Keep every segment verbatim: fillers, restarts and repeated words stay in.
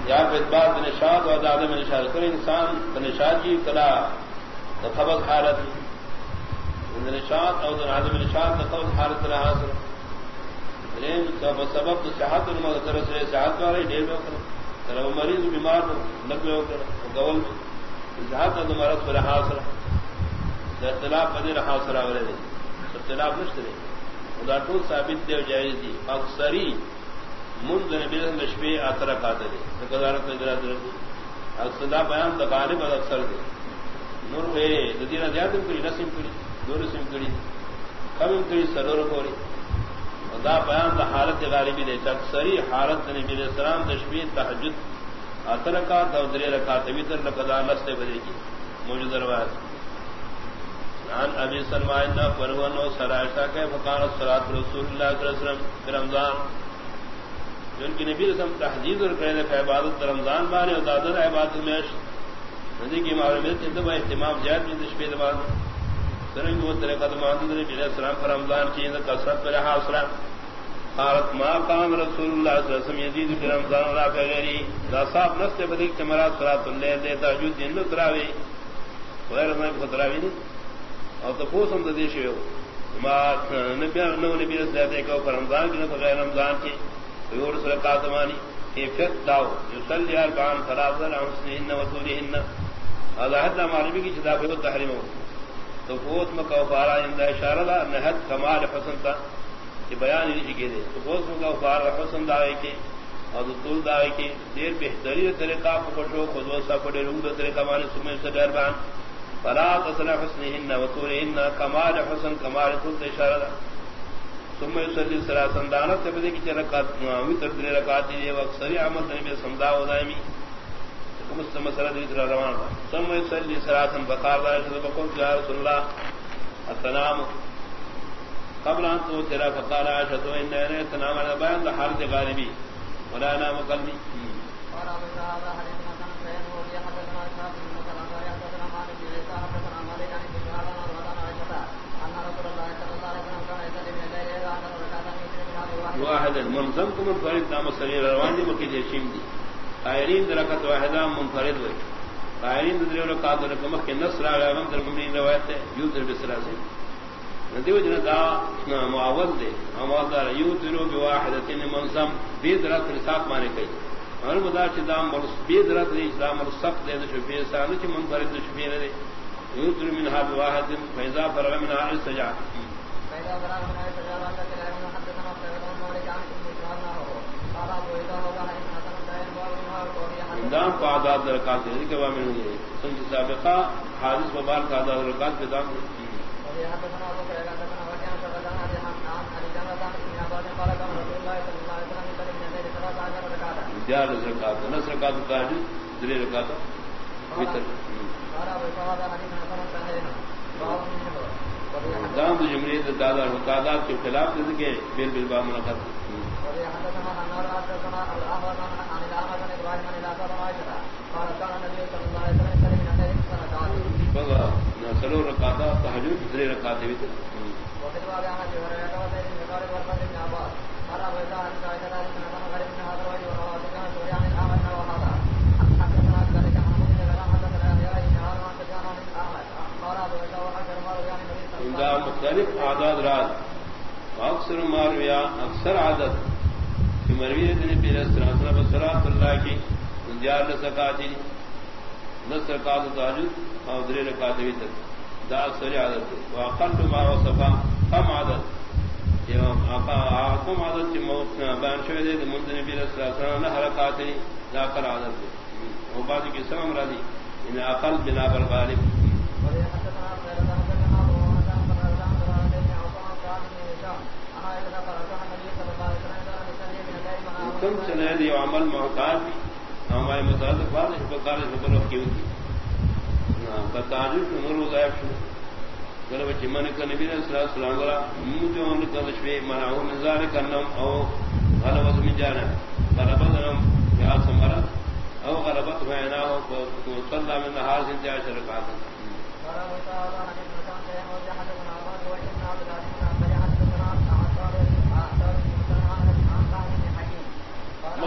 یا بات نشاد اور عدم نشاد کر انسان نشاد کی کلا خبر حالت نشاد اور عدم نشاد خبر حالت رہا حاصل سبب تو صحت طرح سے صحت والے ڈھیر میں کرو مریض بیمار نقل ہو کر گول صحت مرض پر حاصل اختلاف بدی رہا سرا والے اختلاف مشترے خدا ٹول ثابت دے جائز دی اکثری منذ نبی نشبے اثر کاتے دے قدارت اقصدا بیان غالب اکثر دے نور اے ددینا زیادہ کری نسیم کری دور سیم کری کم کری سرور کوری خدا بیان دا حالت غالبی دے اکثری حالت نبی علیہ السلام تشبیہ تہجد اثر کا دودری رکعت وتر لقد لستے بدی کی موجود روایت عن ابي سلمان فروان وسرائشہ کے فقال الصلاۃ رسول اللہ صلی اللہ علیہ وسلم رمضان جن کی نبی رسم تحدید اور کرنے کہ عبادت رمضان بارے اور دادر عبادت میں ندی کی معلومیت سے تو اہتمام زیادہ کی تشبیہ بعد سرنگ وہ طریقہ مان نبی علیہ السلام پر رمضان کی کثرت پر حاصل قالت ما قام رسول اللہ صلی اللہ علیہ وسلم یزید في رمضان ولا في غیره ذا صاحب نفس بدیک تمرات صلاۃ الليل دے تہجد دن تراوی غیر میں تراوی نہیں اور تو پوس ہم دے شیو ما نبی نو نبی رسول اللہ کو رمضان کی غیر رمضان کی اور رکعات مانی ایفت داو یصلی اربعا ثلاثا امسنین وطولهن هذا حد معلومی کی کتاب ہے تحریم تو پوس مکہ فارا اند اشارہ دا نہت کمال حسن تا کہ بیان نہیں کی دے تو پوس مکہ فارا حسن داوے کی اور طول داوے کی دیر بہترین طریقہ پکڑو خود و سا پڑے روح طریقہ مانی سمے سے اربعا فلا تصل حسنهن وطولهن كمال حسن كمال طول اشارہ ثم يصلي ثلاثا دانت تبدی کی رکعت وتر در رکعت یہ اکثر عمل نبی سمدا و دائمی مستم مسرد روان ثم يصلي ثلاثا فقال بقول يا رسول الله السلام قبل ان ترى فقال عائشة ان انا تنام على بيان حالت غالبی ولا نام قلبی اور اب هذا حديث مثلا بين وهي حدثنا اسحاق بن مثلا قال حدثنا مالك بن عيسى حدثنا مالك عن ابن شهاب عن عائشة ان رسول الله صلى الله عليه وسلم كان يصلي من الليل الى ان ركعتين من واحد منظم کو منفرد نام سریر روان دی مکی جشیم دی قائلین درکت واحدہ منفرد ہوئی قائلین در رکعت رقم کے نصر علیہ در ممنین روایت ہے یوتر بسرا سے ندیو جنتا معاوض دے معاوض یوترو بواحدتین منظم بی درات رساق مانے کئی اور مدار چدام بی درات اسلام مرسق دے شفیع سانو چ منفرد شفیع دے یوتر منها بواحد فاذا فرغ منها السجع فاذا فرغ منها السجع حدثنا دام کو آزاد رکعت ہے کہ وہ میں نے سنج سابقہ حادث مبارک کا آزاد رکعت پہ دام ہے زیادہ رکعت نصر رکعت کا حدیث دری رکعت وتر دام جمہوریت دادا تعداد کے خلاف کے بل بل با منعقد سلو رکعتا تہجد دری رکعت وتر مختلف عادات رات اکثر مارویا اکثر عادت کہ مروی نبی علیہ السلام اللہ کی زیار سکاتی نصر رکعت تہجد اور دری رکعت وتر دا اکثر عادت واقل ما وصفا کم عادت یہ کم عادت کی موت بیان شوی دے منذ نبی علیہ السلام نہ رکعت دا اکثر عادت وہ بعد کی سمم راضی ان اقل بنا بالغالب کم چلے دی عمل محتاج ہمارے متعلق بات اس پرکار سے بلوک کی ہوتی تعجب عمر وظائف غلب چمن کا نبی صلی اللہ علیہ وسلم جو ان کا تشبیہ منعه من ذلك انهم او غلبت من جانا غلبتهم يا سمرا او غلبت بينه وصلى من نهار ست عشر ركعه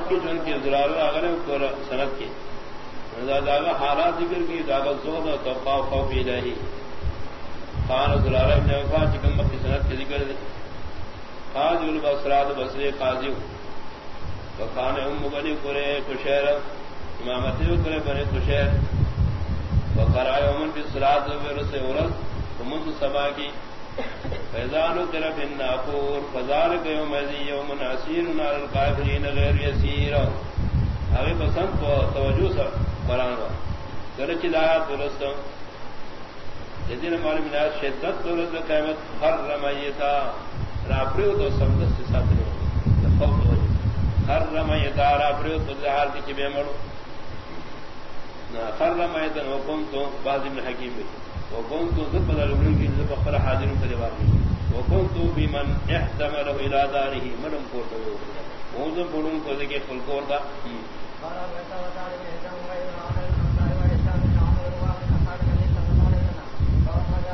مکی جن کی ضرار اگر صنعت کی داغا حالات ذکر کی داغا زود اور توقع خوف الہی خان ضرار ابن وفا چکم مکی صنعت کے ذکر دے خاج البصرات بصری قاضی خان ام بنی کرے کشیر امامتی کرے بنی کشیر وقرائے امن کی صلاۃ سے عورت منذ سبا کی فیضان طرف الناقور فذلك يومئذ يوم عسير على الكافرين غير يسير ابھی پسند کو توجہ سے قرآن کا گرچ دایات درست جدین معلوم ہے شدت درست قیامت ہر رمیتا راپریو تو سمجھ سے ساتھ نہیں خوف ہو ہر رمیتا راپریو تو ظاہر کی کہ بے مڑو نہ ہر رمیتا حکم تو بعض ابن حکیم بھی وکون تو ذب بدل کی ذب اخر حاضر کے جواب وکون تو بمن احتمل الى داره منم کو تو وہ ذب بڑوں کو کہ فل کو تھا